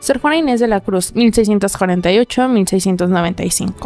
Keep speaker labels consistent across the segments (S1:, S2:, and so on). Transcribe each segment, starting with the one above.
S1: Sor Juana Inés de la Cruz, 1648-1695.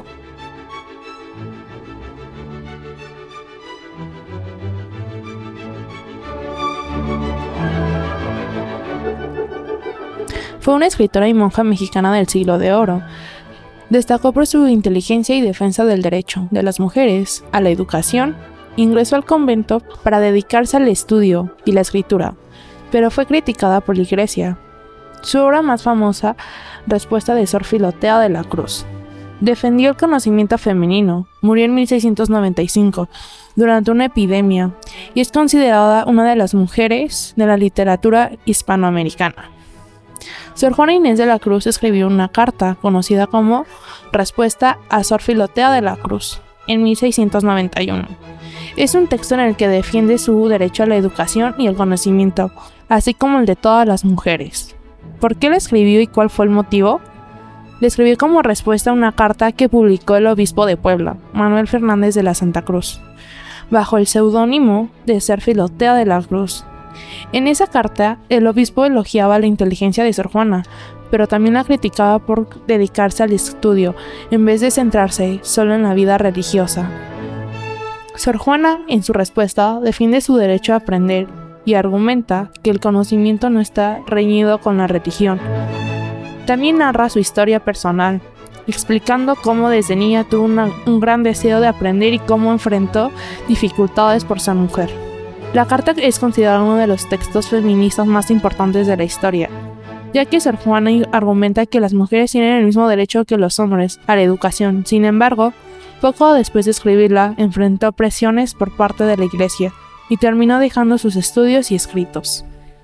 S1: Fue una escritora y monja mexicana del Siglo de Oro. Destacó por su inteligencia y defensa del derecho de las mujeres a la educación. Ingresó al convento para dedicarse al estudio y la escritura, pero fue criticada por la Iglesia. Su obra más famosa, Respuesta de Sor Filotea de la Cruz. Defendió el conocimiento femenino, murió en 1695 durante una epidemia y es considerada una de las mujeres de la literatura hispanoamericana. Sor Juana Inés de la Cruz escribió una carta conocida como Respuesta a Sor Filotea de la Cruz en 1691. Es un texto en el que defiende su derecho a la educación y el conocimiento, así como el de todas las mujeres. ¿Por qué la escribió y cuál fue el motivo? Le escribió como respuesta a una carta que publicó el obispo de Puebla, Manuel Fernández de la Santa Cruz, bajo el seudónimo de Sor Filotea de la Cruz. En esa carta, el obispo elogiaba la inteligencia de Sor Juana, pero también la criticaba por dedicarse al estudio, en vez de centrarse solo en la vida religiosa. Sor Juana, en su respuesta, defiende su derecho a aprender y argumenta que el conocimiento no está reñido con la religión. También narra su historia personal, explicando cómo desde niña tuvo un gran deseo de aprender y cómo enfrentó dificultades por ser mujer. La carta es considerada uno de los textos feministas más importantes de la historia, ya que Sor Juana argumenta que las mujeres tienen el mismo derecho que los hombres a la educación. Sin embargo, poco después de escribirla, enfrentó presiones por parte de la Iglesia y terminó dejando sus estudios y escritos.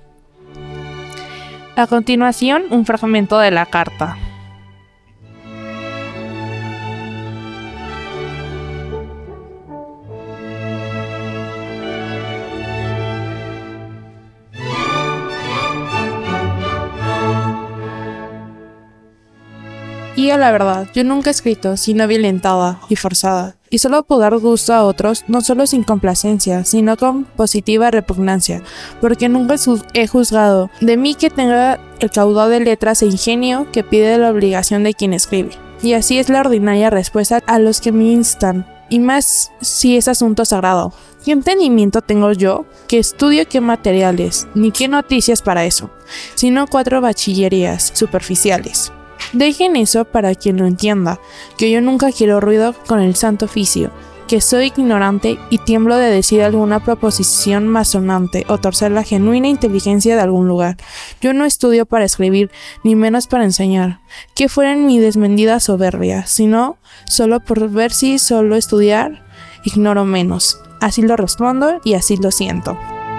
S1: A continuación, un fragmento de la carta. Y a la verdad, yo nunca he escrito sino violentada y forzada, y solo puedo dar gusto a otros, no solo sin complacencia, sino con positiva repugnancia, porque nunca he juzgado de mí que tenga el caudal de letras e ingenio que pide la obligación de quien escribe. Y así es la ordinaria respuesta a los que me instan, y más si es asunto sagrado. ¿Qué entendimiento tengo yo? ¿Qué estudio, qué materiales? Ni qué noticias para eso, sino 4 bachillerías superficiales. Dejen eso para quien lo entienda, que yo nunca quiero ruido con el santo oficio, que soy ignorante y tiemblo de decir alguna proposición masonante o torcer la genuina inteligencia de algún lugar. Yo no estudio para escribir, ni menos para enseñar, que fuera en mi desmedida soberbia, sino solo por ver si solo estudiar, ignoro menos. Así lo respondo y así lo siento.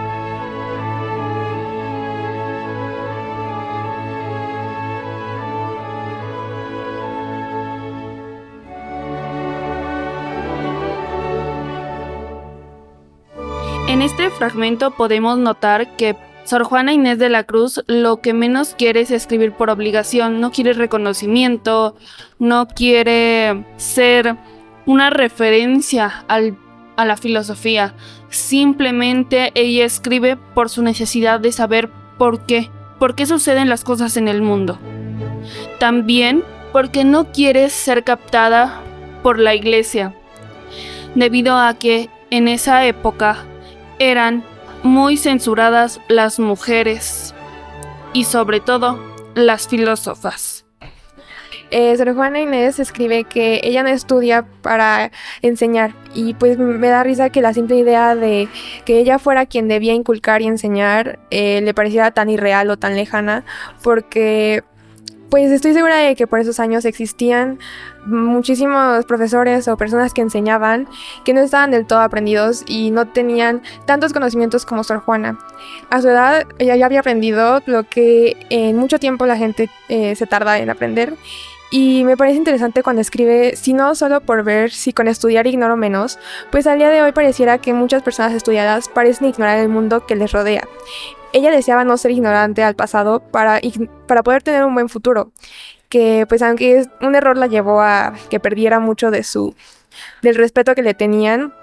S2: En este fragmento podemos notar que Sor Juana Inés de la Cruz lo que menos quiere es escribir por obligación, no quiere reconocimiento, no quiere ser una referencia a la filosofía. Simplemente ella escribe por su necesidad de saber por qué suceden las cosas en el mundo. También porque no quiere ser captada por la Iglesia, debido a que en esa época eran muy censuradas las mujeres y sobre todo las filósofas.
S3: Sor Juana Inés escribe que ella no estudia para enseñar y pues me da risa que la simple idea de que ella fuera quien debía inculcar y enseñar le pareciera tan irreal o tan lejana, porque pues estoy segura de que por esos años existían muchísimos profesores o personas que enseñaban que no estaban del todo aprendidos y no tenían tantos conocimientos como Sor Juana. A su edad ella ya había aprendido lo que en mucho tiempo la gente se tarda en aprender. Y me parece interesante cuando escribe, si no solo por ver si con estudiar ignoro menos, pues al día de hoy pareciera que muchas personas estudiadas parecen ignorar el mundo que les rodea. Ella deseaba no ser ignorante al pasado para poder tener un buen futuro, que pues aunque un error la llevó a que perdiera mucho del respeto que le tenían,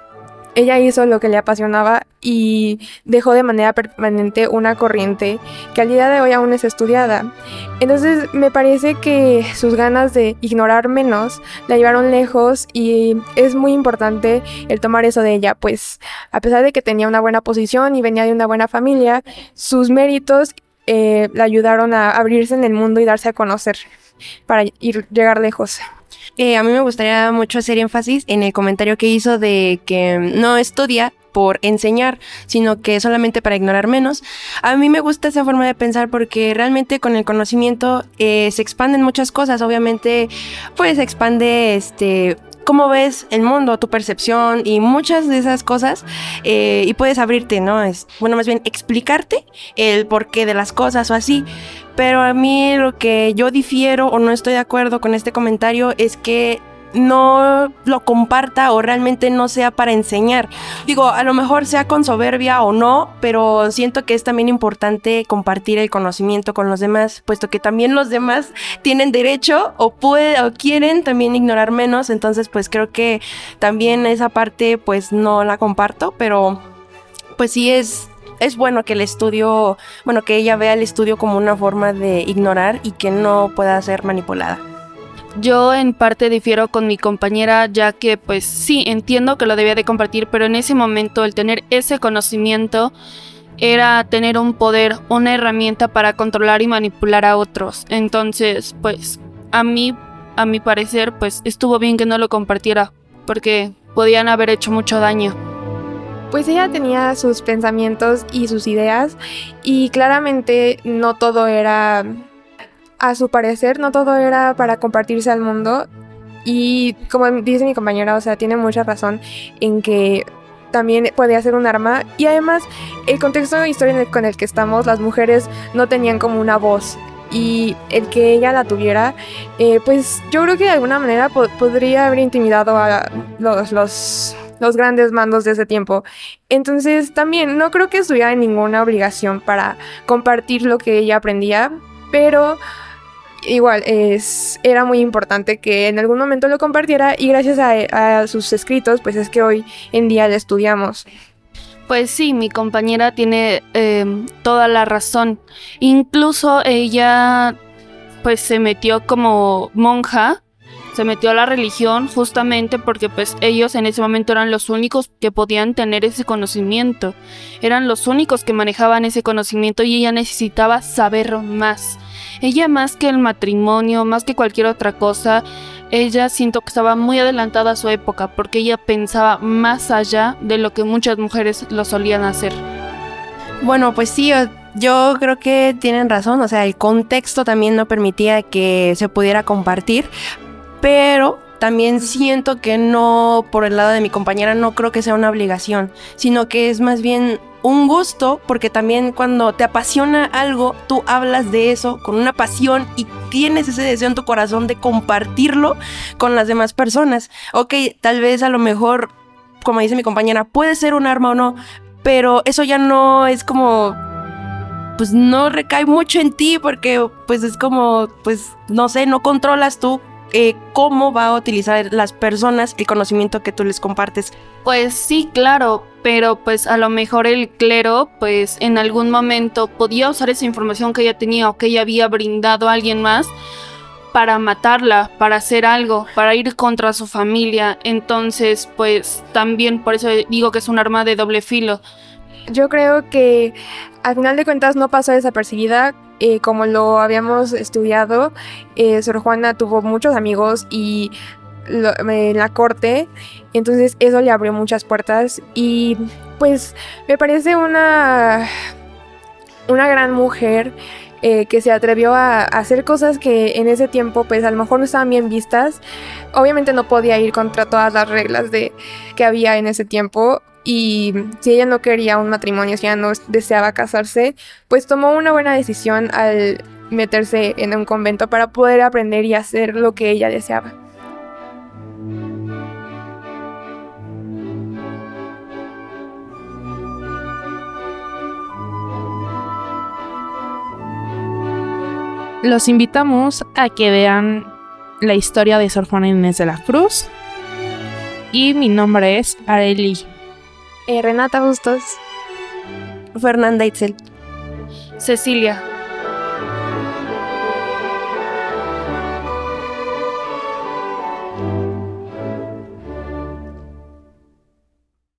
S3: ella hizo lo que le apasionaba y dejó de manera permanente una corriente que al día de hoy aún es estudiada. Entonces me parece que sus ganas de ignorar menos la llevaron lejos y es muy importante el tomar eso de ella, pues a pesar de que tenía una buena posición y venía de una buena familia, sus méritos la ayudaron a abrirse en el mundo y darse a conocer para llegar lejos.
S4: A mí me gustaría mucho hacer énfasis en el comentario que hizo de que no estudia por enseñar, sino que solamente para ignorar menos. A mí me gusta esa forma de pensar porque realmente con el conocimiento se expanden muchas cosas. Obviamente, pues se expande cómo ves el mundo, tu percepción y muchas de esas cosas, y puedes abrirte, ¿no? Más bien explicarte el porqué de las cosas o así. Pero a mí lo que yo difiero o no estoy de acuerdo con este comentario es que no lo comparta o realmente no sea para enseñar. Digo, a lo mejor sea con soberbia o no, pero siento que es también importante compartir el conocimiento con los demás, puesto que también los demás tienen derecho o quieren también ignorar menos. Entonces pues creo que también esa parte pues no la comparto, pero pues sí es bueno que que ella vea el estudio como una forma de ignorar y que no pueda ser manipulada.
S2: Yo en parte difiero con mi compañera, ya que pues sí, entiendo que lo debía de compartir, pero en ese momento el tener ese conocimiento era tener un poder, una herramienta para controlar y manipular a otros. Entonces, pues a mi parecer, pues estuvo bien que no lo compartiera, porque podían haber hecho mucho daño.
S3: Pues ella tenía sus pensamientos y sus ideas y claramente no todo era, a su parecer, no todo era para compartirse al mundo. Y como dice mi compañera, o sea, tiene mucha razón en que también podía ser un arma. Y además, el contexto histórico con el que estamos, las mujeres no tenían como una voz. Y el que ella la tuviera, pues yo creo que de alguna manera podría haber intimidado a los grandes mandos de ese tiempo. Entonces también no creo que estuviera en ninguna obligación para compartir lo que ella aprendía, pero igual era muy importante que en algún momento lo compartiera y gracias a sus escritos pues es que hoy en día le estudiamos.
S2: Pues sí, mi compañera tiene toda la razón. Incluso ella pues se metió como monja, se metió a la religión justamente porque pues ellos en ese momento eran los únicos que podían tener ese conocimiento. Eran los únicos que manejaban ese conocimiento y ella necesitaba saber más. Ella más que el matrimonio, más que cualquier otra cosa, ella siento que estaba muy adelantada a su época porque ella pensaba más allá de lo que muchas mujeres lo solían hacer.
S4: Bueno, pues sí, yo creo que tienen razón, o sea, el contexto también no permitía que se pudiera compartir, pero también siento que no, por el lado de mi compañera, no creo que sea una obligación, sino que es más bien un gusto, porque también cuando te apasiona algo, tú hablas de eso con una pasión y tienes ese deseo en tu corazón de compartirlo con las demás personas. Ok, tal vez a lo mejor, como dice mi compañera, puede ser un arma o no, pero eso ya no es como, pues no recae mucho en ti, porque pues es como, pues no sé, no controlas tú cómo va a utilizar las personas el conocimiento que tú les compartes.
S2: Pues sí, claro, pero pues a lo mejor el clero pues en algún momento podía usar esa información que ella tenía o que ella había brindado a alguien más para matarla, para hacer algo, para ir contra su familia. Entonces pues también por eso digo que es un arma de doble filo.
S3: Yo creo que al final de cuentas no pasó desapercibida. Como lo habíamos estudiado, Sor Juana tuvo muchos amigos y en la corte, entonces eso le abrió muchas puertas y pues me parece una gran mujer que se atrevió a hacer cosas que en ese tiempo pues a lo mejor no estaban bien vistas. Obviamente no podía ir contra todas las reglas que había en ese tiempo. Y si ella no quería un matrimonio, si ella no deseaba casarse, pues tomó una buena decisión al meterse en un convento para poder aprender y hacer lo que ella deseaba.
S1: Los invitamos a que vean la historia de Sor Juana Inés de la Cruz. Y mi nombre es Arely.
S3: Renata Bustos.
S4: Fernanda Itzel.
S2: Cecilia.